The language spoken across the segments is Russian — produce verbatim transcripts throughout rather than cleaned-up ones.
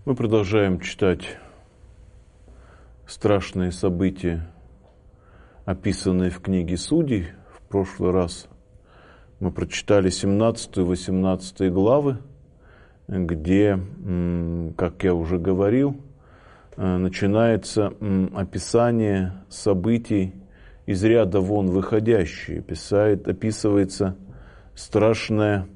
Мы продолжаем читать страшные события, описанные в книге Судей. В прошлый раз мы прочитали семнадцатую и восемнадцатую главы, где, как я уже говорил, начинается описание событий из ряда вон выходящие. Писает, описывается страшное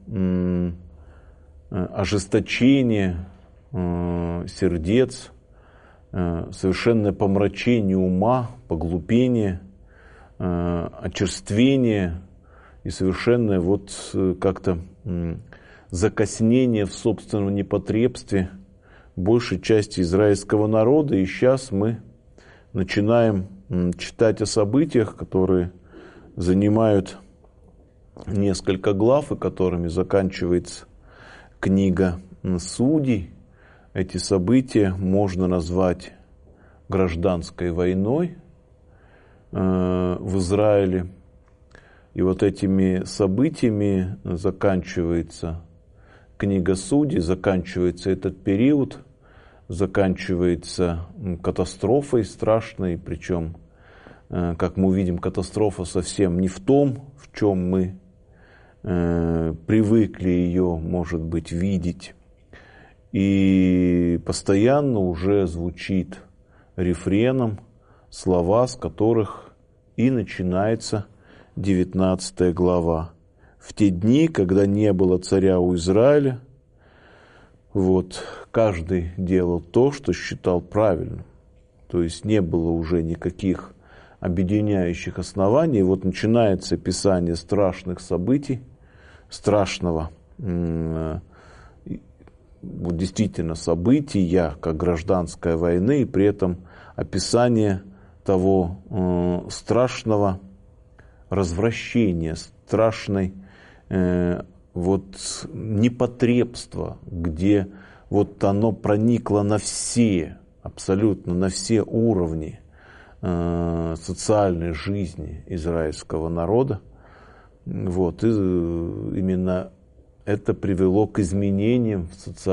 ожесточение сердец, совершенное помрачение ума, поглупение, очерствение и совершенное вот как-то закоснение в собственном непотребстве большей части израильского народа. И сейчас мы начинаем читать о событиях, которые занимают несколько глав и которыми заканчивается книга Судей. Эти события можно назвать гражданской войной э, в Израиле. И вот этими событиями заканчивается книга Судей, заканчивается этот период, заканчивается катастрофой страшной, причем, э, как мы увидим, катастрофа совсем не в том, в чем мы э, привыкли ее, может быть, видеть. И постоянно уже звучит рефреном слова, с которых и начинается девятнадцатая глава. В те дни, когда не было царя у Израиля, вот, каждый делал то, что считал правильным. То есть не было уже никаких объединяющих оснований. Вот начинается описание страшных событий, страшного вот действительно события, как гражданская война, и при этом описание того э, страшного развращения, страшной э, вот непотребства, где вот оно проникло на все, абсолютно на все уровни э, социальной жизни израильского народа. Вот, и именно это привело к изменениям в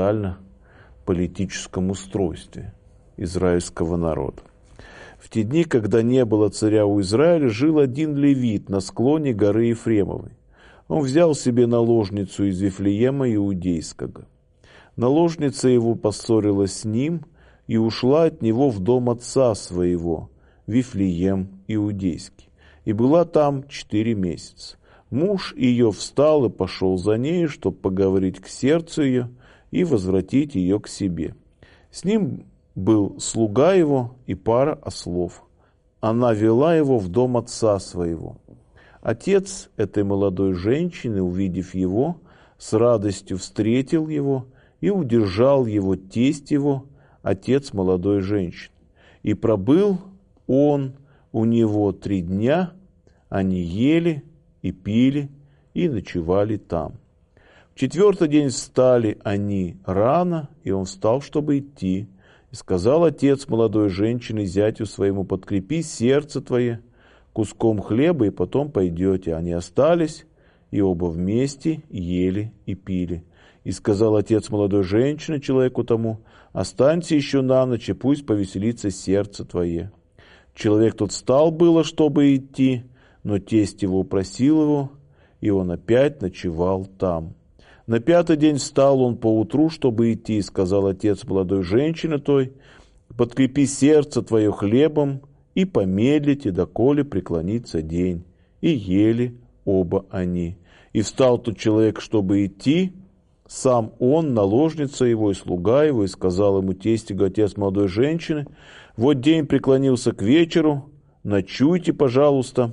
социально-политическом устройстве израильского народа. В те дни, когда не было царя у Израиля, жил один левит на склоне горы Ефремовой. Он взял себе наложницу из Вифлеема Иудейского. Наложница его поссорилась с ним и ушла от него в дом отца своего, Вифлеем Иудейский, и была там четыре месяца. Муж ее встал и пошел за ней, чтобы поговорить к сердцу ее и возвратить ее к себе. С ним был слуга его и пара ослов. Она вела его в дом отца своего. Отец этой молодой женщины, увидев его, с радостью встретил его и удержал его тесть его, отец молодой женщины. И пробыл он у него три дня, они ели и пили, и ночевали там. В четвертый день встали они рано, и он встал, чтобы идти. И сказал отец молодой женщины зятю своему: подкрепи сердце твое куском хлеба, и потом пойдете. Они остались, и оба вместе ели и пили. И сказал отец молодой женщины человеку тому: останься еще на ночь, и пусть повеселится сердце твое. Человек тот встал было, чтобы идти, но тесть его упросил его, и он опять ночевал там. На пятый день встал он поутру, чтобы идти, и сказал отец молодой женщины той: подкрепи сердце твое хлебом, и помедлите, доколе преклонится день. И ели оба они. И встал тот человек, чтобы идти, сам он, наложница его и слуга его, и сказал ему тесть его, отец молодой женщины: вот день преклонился к вечеру, ночуйте, пожалуйста.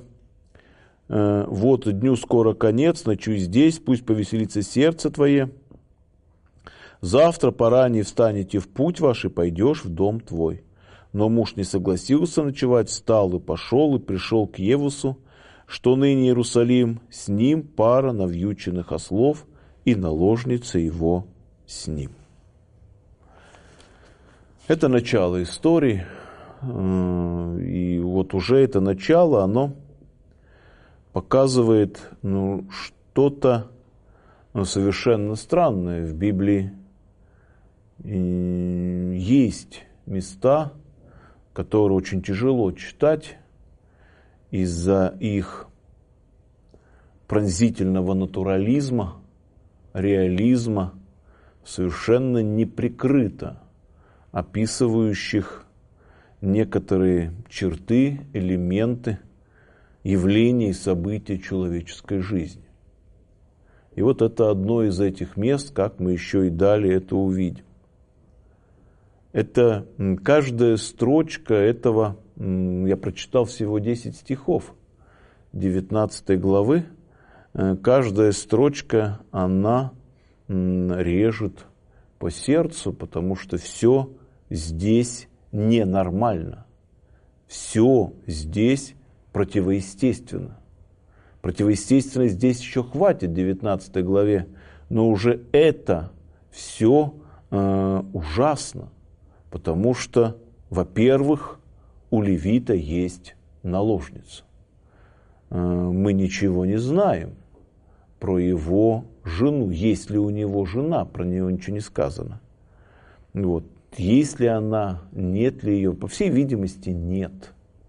Вот дню скоро конец, ночуй здесь, пусть повеселится сердце твое. Завтра поранее встанете в путь ваш, и пойдешь в дом твой. Но муж не согласился ночевать, встал и пошел, и пришел к Евусу, что ныне Иерусалим, с ним пара навьюченных ослов, и наложница его с ним. Это начало истории, и вот уже это начало, оно показывает ну, что-то ну, совершенно странное в Библии есть места, которые очень тяжело читать из-за их пронзительного натурализма, реализма, совершенно неприкрыто описывающих некоторые черты, элементы, явления и события человеческой жизни. И вот это одно из этих мест, как мы еще и далее это увидим. Это каждая строчка этого, я прочитал всего десять стихов девятнадцатой главы, каждая строчка, она режет по сердцу, потому что все здесь ненормально. Все здесь противоестественно. Противоестественно здесь еще хватит в девятнадцатой главе, но уже это все э, ужасно, потому что, во-первых, у левита есть наложница. Э, мы ничего не знаем про его жену. Есть ли у него жена, про нее ничего не сказано. Вот. Есть ли она, нет ли ее? По всей видимости, нет.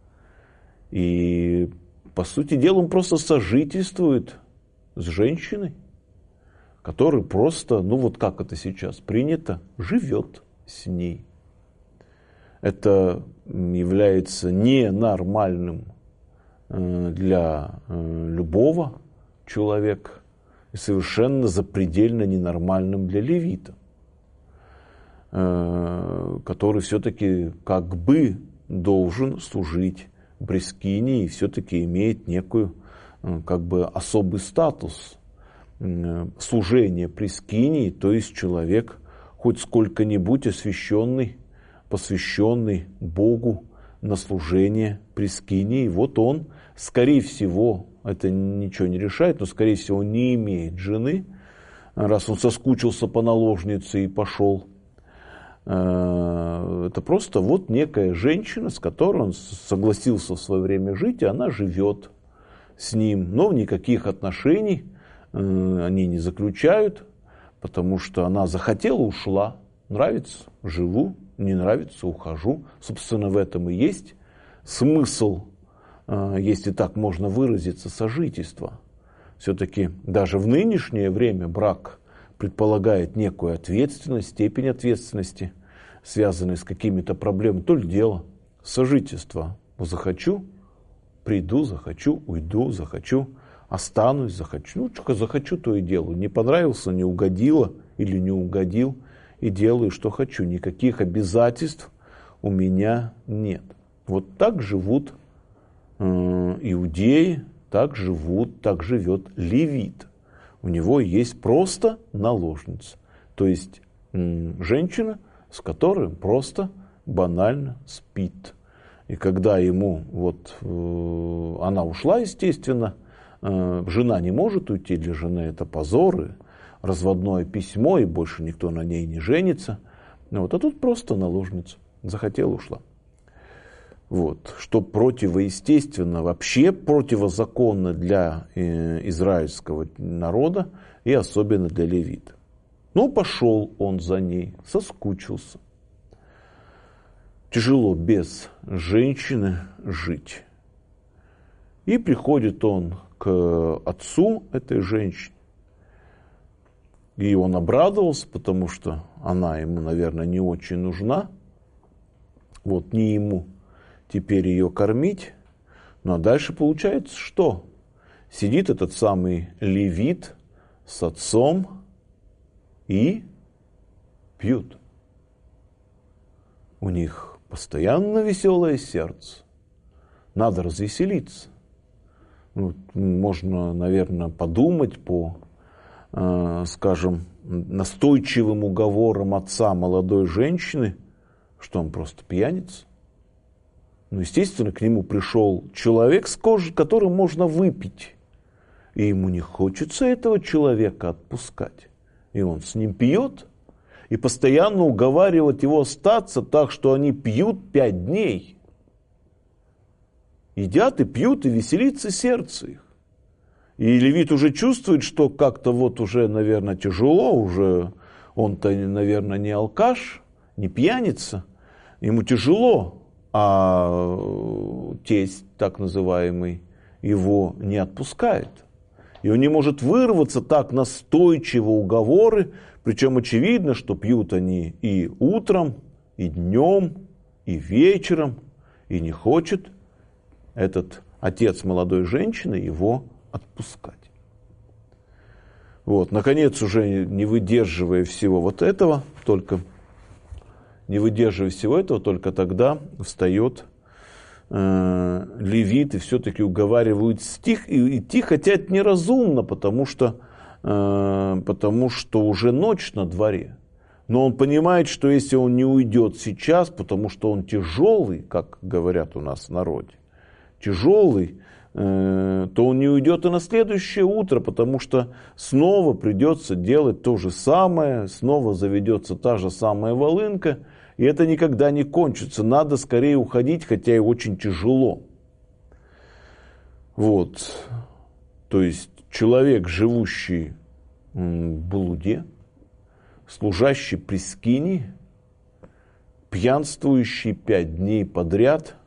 И, по сути дела, он просто сожительствует с женщиной, которая просто, ну вот как это сейчас принято, живет с ней. Это является ненормальным для любого человека и совершенно запредельно ненормальным для левита, который все-таки как бы должен служить Брискине и все-таки имеет некую как бы особый статус служения Брискине, то есть человек хоть сколько-нибудь освященный, посвященный Богу на служение Брискине. И вот он, скорее всего, это ничего не решает, но скорее всего не имеет жены, раз он соскучился по наложнице и пошел. Это просто вот некая женщина, с которой он согласился в свое время жить, и она живет с ним. Но никаких отношений они не заключают, потому что она захотела, ушла. Нравится – живу, не нравится – ухожу. Собственно, в этом и есть смысл, если так можно выразиться, сожительства. Все-таки даже в нынешнее время брак предполагает некую ответственность, степень ответственности, связанной с какими-то проблемами. То ли дело сожительства. Захочу, приду, захочу, уйду, захочу, останусь, захочу. Ну, что захочу, то и делаю. Не понравился, не угодило или не угодил, и делаю, что хочу. Никаких обязательств у меня нет. Вот так живут э, иудеи, так живут, так живет левит. У него есть просто наложница, то есть м, женщина, с которой просто банально спит. И когда ему, вот, э, она ушла, естественно, э, жена не может уйти, для жены это позор, и разводное письмо, и больше никто на ней не женится. Вот, а тут просто наложница, захотела, ушла. Вот, что противоестественно, вообще противозаконно для э, израильского народа и особенно для левита. Ну, пошел он за ней, соскучился. Тяжело без женщины жить. И приходит он к отцу этой женщины. И он обрадовался, потому что она ему, наверное, не очень нужна. Вот, не ему теперь ее кормить. Ну а дальше получается что? Сидит этот самый левит с отцом и пьют. У них постоянно веселое сердце. Надо развеселиться. Ну, можно, наверное, подумать по, э, скажем, настойчивым уговорам отца молодой женщины, что он просто пьяница. Ну, естественно, к нему пришел человек, с кожей, которым можно выпить. И ему не хочется этого человека отпускать. И он с ним пьет, и постоянно уговаривает его остаться, так что они пьют пять дней. Едят и пьют, и веселится сердце их. И левит уже чувствует, что как-то вот уже, наверное, тяжело, уже Он-то, наверное, не алкаш, не пьяница, ему тяжело, а тесть, так называемый, его не отпускает. И он не может вырваться так настойчиво уговоры, причем очевидно, что пьют они и утром, и днем, и вечером, и не хочет этот отец молодой женщины его отпускать. Вот, наконец, уже не выдерживая всего вот этого, только не выдерживая всего этого, только тогда встает э, левит и все-таки уговаривает стих, и идти, хотя это неразумно, потому что, э, потому что уже ночь на дворе. Но он понимает, что если он не уйдет сейчас, потому что он тяжелый, как говорят у нас в народе, тяжелый, то он не уйдет и на следующее утро, потому что снова придется делать то же самое, снова заведется та же самая волынка, и это никогда не кончится. Надо скорее уходить, хотя и очень тяжело. Вот. То есть человек, живущий в блуде, служащий при скинии, пьянствующий пять дней подряд.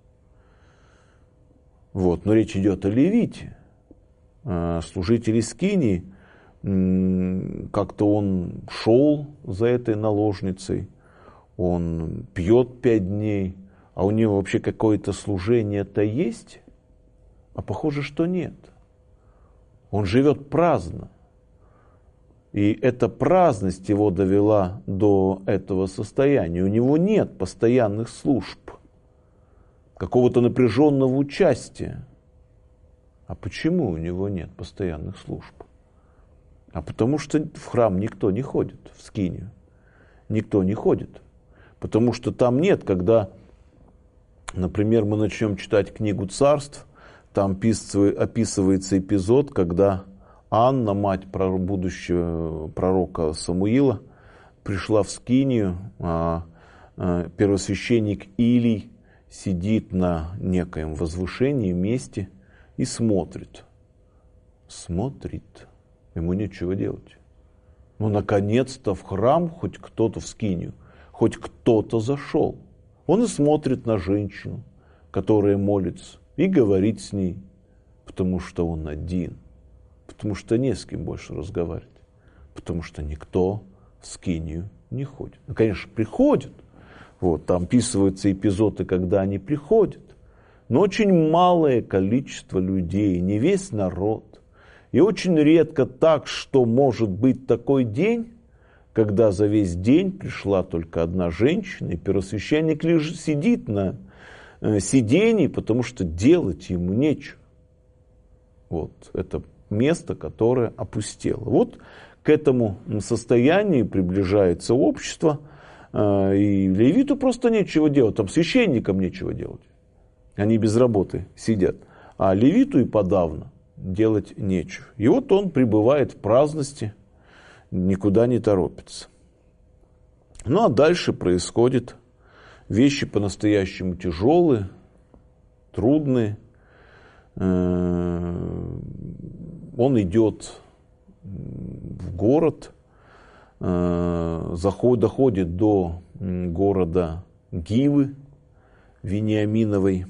Вот. Но речь идет о левите. Служители скинии, как-то он шел за этой наложницей, он пьет пять дней, а у него вообще какое-то служение-то есть? А похоже, что нет. Он живет праздно. И эта праздность его довела до этого состояния. У него нет постоянных служб, какого-то напряженного участия. А почему у него нет постоянных служб? А потому что в храм никто не ходит, в скинию. Никто не ходит. Потому что там нет, когда, например, мы начнем читать книгу Царств, там описывается эпизод, когда Анна, мать будущего пророка Самуила, пришла в скинию, а первосвященник Илий сидит на некоем возвышении месте и смотрит. Смотрит. Ему нечего делать. Ну, наконец-то в храм хоть кто-то, в скинию, хоть кто-то зашел. Он и смотрит на женщину, которая молится, и говорит с ней, потому что он один, потому что не с кем больше разговаривать, потому что никто в скинию не ходит. Ну, конечно, приходят. Вот, там описываются эпизоды, когда они приходят. Но очень малое количество людей, не весь народ. И очень редко так, что может быть такой день, когда за весь день пришла только одна женщина, и первосвященник лишь сидит на э, сидении, потому что делать ему нечего. Вот, это место, которое опустело. Вот к этому состоянию приближается общество, э, и левиту просто нечего делать, там священникам нечего делать. Они без работы сидят. А левиту и подавно делать нечего. И вот он пребывает в праздности, никуда не торопится. Ну а дальше происходят вещи по-настоящему тяжелые, трудные. Он идет в город, доходит до города Гивы Вениаминовой,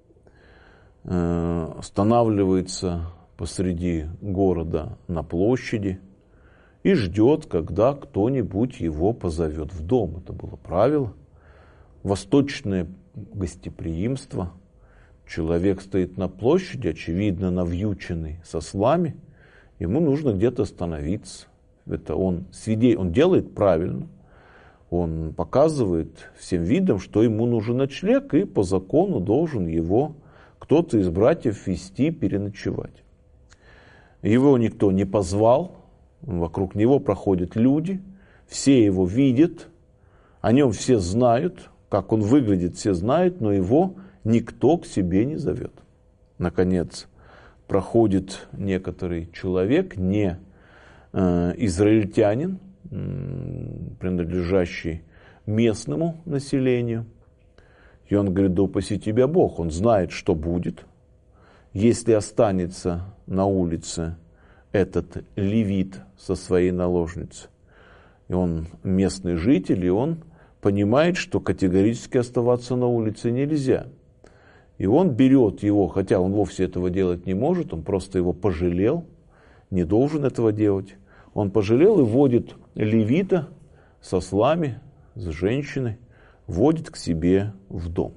останавливается посреди города на площади и ждет, когда кто-нибудь его позовет в дом. Это было правило. Восточное гостеприимство. Человек стоит на площади, очевидно, навьюченный сослами. Ему нужно где-то остановиться. Это он, свидетель, он делает правильно. Он показывает всем видом, что ему нужен ночлег, и по закону должен его кто-то из братьев вести, переночевать. Его никто не позвал, вокруг него проходят люди, все его видят, о нем все знают, как он выглядит, все знают, но его никто к себе не зовет. Наконец, проходит некоторый человек, не э, израильтянин, принадлежащий местному населению. И он говорит: да упаси тебя Бог. Он знает, что будет, если останется на улице этот левит со своей наложницей. И он местный житель, и он понимает, что категорически оставаться на улице нельзя. И он берет его, хотя он вовсе этого делать не может, он просто его пожалел, не должен этого делать. Он пожалел и водит левита с ослами, с женщиной, водит к себе в дом.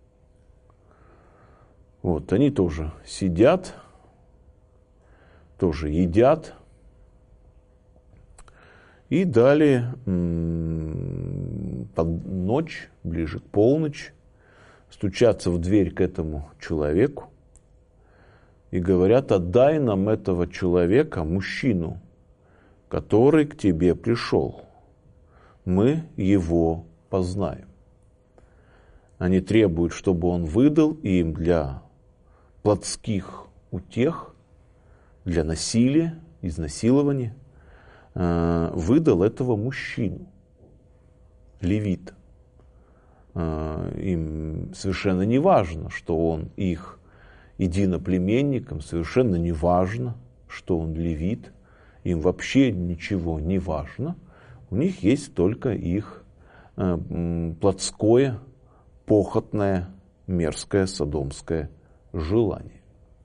Вот, они тоже сидят, тоже едят. И далее под ночь, ближе к полночи, стучатся в дверь к этому человеку и говорят: отдай нам этого человека, мужчину, который к тебе пришел. Мы его познаем. Они требуют, чтобы он выдал им для плотских утех, для насилия, изнасилования, выдал этого мужчину, левита. Им совершенно не важно, что он их единоплеменником, совершенно не важно, что он левит. Им вообще ничего не важно. У них есть только их плотское, похотное, мерзкое, содомское желание.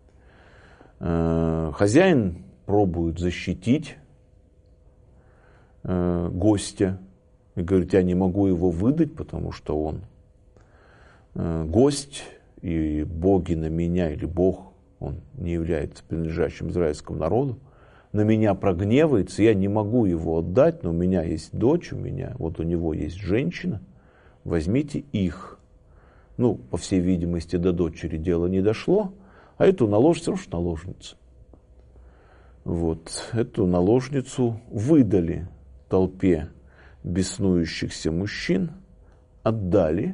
Хозяин пробует защитить гостя и говорит: я не могу его выдать, потому что он гость, и боги на меня, или Бог, он не является принадлежащим израильскому народу, на меня прогневается, я не могу его отдать, но у меня есть дочь, у меня, вот у него есть женщина, возьмите их. Ну, по всей видимости, до дочери дело не дошло, а эту наложницу, уж наложница. Вот, эту наложницу выдали толпе беснующихся мужчин, отдали.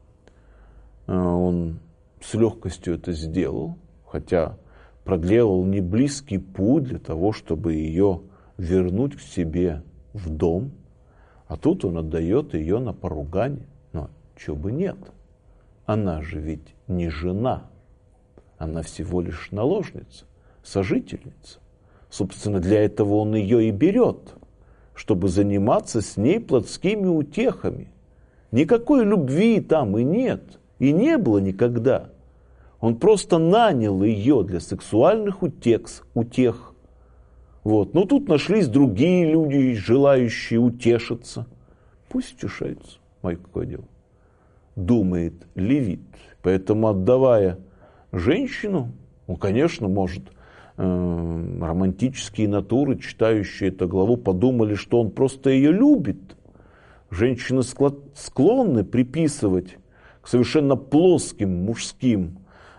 Он с легкостью это сделал, хотя проделал неблизкий путь для того, чтобы ее вернуть к себе в дом. А тут он отдает ее на поругание. Но чего бы нет. Она же ведь не жена. Она всего лишь наложница, сожительница. Собственно, для этого он ее и берет, чтобы заниматься с ней плотскими утехами. Никакой любви там и нет, и не было никогда. Он просто нанял ее для сексуальных утех. утех. Вот. Но тут нашлись другие люди, желающие утешиться. Пусть утешаются. Мое какое дело. Думает левит. Поэтому, отдавая женщину, он, конечно, может, э, романтические натуры, читающие эту главу, подумали, что он просто ее любит. Женщины склонны приписывать к совершенно плоским мужским,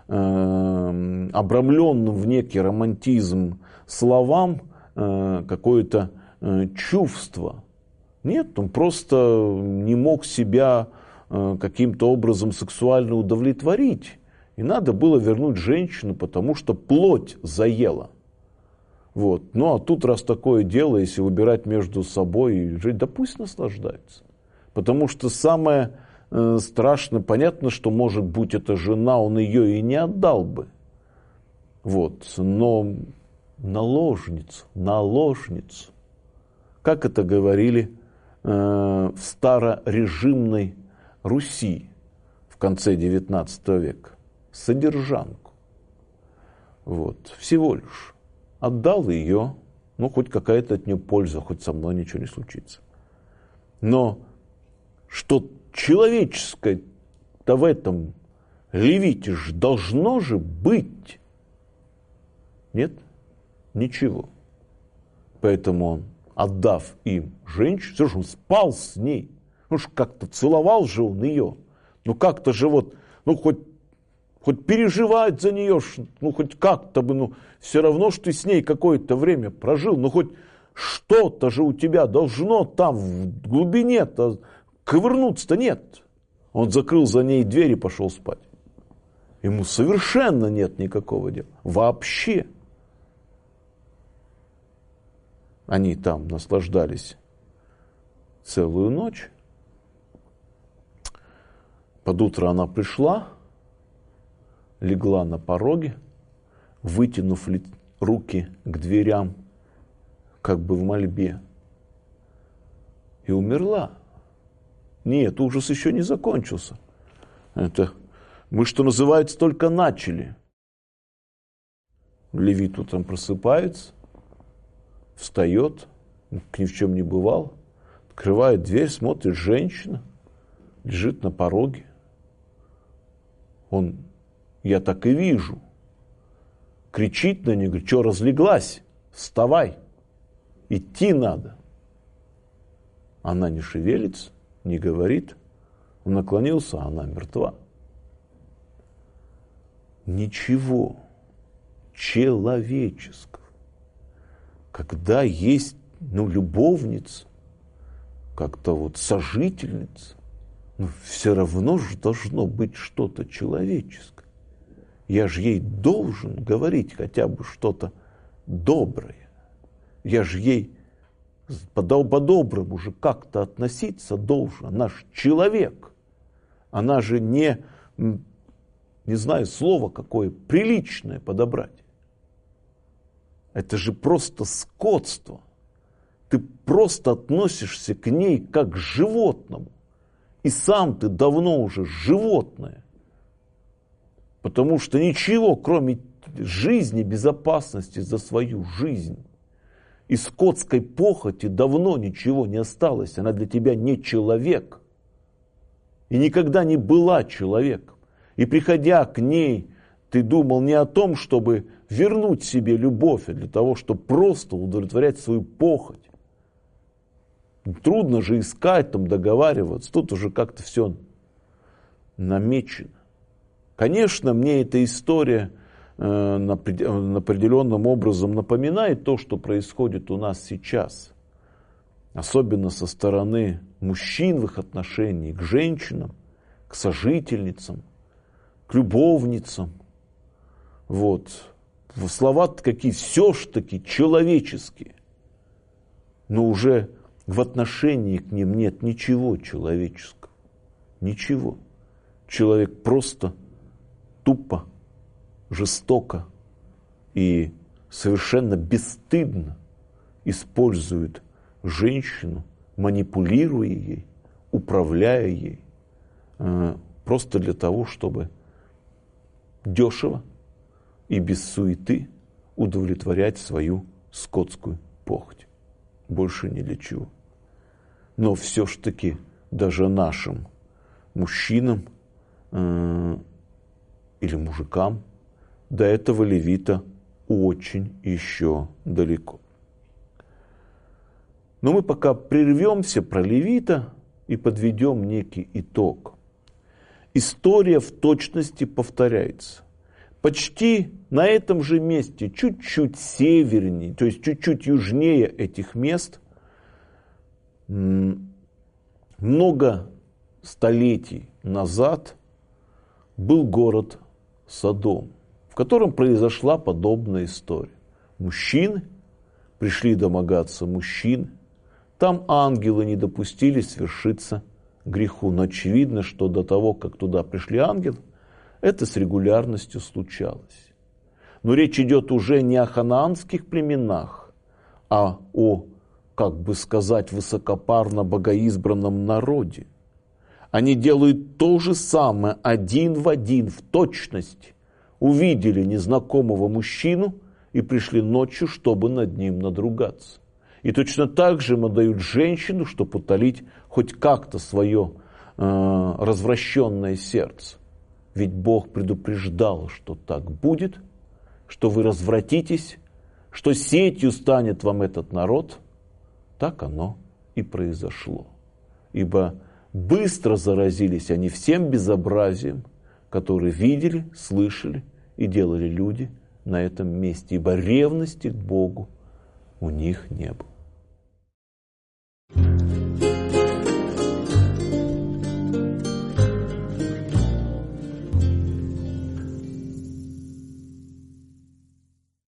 э, обрамленным в некий романтизм словам э, какое-то э, чувство. Нет, он просто не мог себя э, каким-то образом сексуально удовлетворить. И надо было вернуть женщину, потому что плоть заела. Вот. Ну а тут, раз такое дело, если выбирать между собой и жить, да пусть наслаждается. Потому что самое э, страшное, понятно, что, может быть, эта жена, он ее и не отдал бы. Вот. Но наложницу, наложницу. Как это говорили э, в старорежимной Руси в конце девятнадцатого века? Содержанку. Вот. Всего лишь. Отдал ее, ну, хоть какая-то от нее польза, хоть со мной ничего не случится. Но что человеческое-то в этом левите ж должно же быть. Нет? Ничего. Поэтому он, отдав им женщину, все же он спал с ней. Ну, ж как-то целовал же он ее. Ну, как-то же вот, ну, хоть Хоть переживать за нее, ну хоть как-то бы, ну все равно, что ты с ней какое-то время прожил, ну хоть что-то же у тебя должно там в глубине-то ковырнуться-то нет. Он закрыл за ней дверь и пошел спать. Ему совершенно нет никакого дела. Вообще. Они там наслаждались целую ночь. Под утро она пришла, легла на пороге, вытянув руки к дверям, как бы в мольбе. и умерла. Нет, ужас еще не закончился. Это мы, что называется, только начали. Левит утром просыпается, встает, как ни в чем не бывало, открывает дверь, смотрит, женщина лежит на пороге. Он, я так и вижу, кричит на нее, говорит, что разлеглась, вставай, идти надо. Она не шевелится, не говорит, он наклонился, а она мертва. Ничего человеческого. Когда есть, ну, любовница, как-то вот сожительница, ну, все равно же должно быть что-то человеческое. Я же ей должен говорить хотя бы что-то доброе. Я же ей по-доброму же как-то относиться должен. Она же человек. Она же не, не знаю, слово какое, приличное подобрать. Это же просто скотство. Ты просто относишься к ней как к животному. И сам ты давно уже животное. Потому что ничего, кроме жизни, безопасности за свою жизнь и скотской похоти, давно ничего не осталось. Она для тебя не человек. И никогда не была человеком. И приходя к ней, ты думал не о том, чтобы вернуть себе любовь, а для того, чтобы просто удовлетворять свою похоть. Трудно же искать, там, договариваться. Тут уже как-то все намечено. Конечно, мне эта история э, на, на определенным образом напоминает то, что происходит у нас сейчас. Особенно со стороны мужчин в их отношении к женщинам, к сожительницам, к любовницам. Вот. Слова какие, все ж таки человеческие. Но уже в отношении к ним нет ничего человеческого. Ничего. Человек просто тупо, жестоко и совершенно бесстыдно использует женщину, манипулируя ей, управляя ей, просто для того, чтобы дешево и без суеты удовлетворять свою скотскую похоть. Больше ни для чего. Но все ж таки даже нашим мужчинам э, или мужикам до этого левита очень еще далеко. Но мы пока прервемся про левита и подведем некий итог. История в точности повторяется. Почти на этом же месте, чуть-чуть севернее, то есть чуть-чуть южнее этих мест, много столетий назад был город Содом, в котором произошла подобная история. Мужчины пришли домогаться мужчин, там ангелы не допустили свершиться греху, но очевидно, что до того, как туда пришли ангелы, это с регулярностью случалось. Но речь идет уже не о ханаанских племенах, а о, как бы сказать, высокопарно богоизбранном народе. Они делают то же самое, один в один, в точности. Увидели незнакомого мужчину и пришли ночью, чтобы над ним надругаться. И точно так же им отдают женщину, чтобы утолить хоть как-то свое э, развращенное сердце. Ведь Бог предупреждал, что так будет, что вы развратитесь, что сетью станет вам этот народ. Так оно и произошло. Ибо быстро заразились они всем безобразием, которое видели, слышали и делали люди на этом месте. Ибо ревности к Богу у них не было.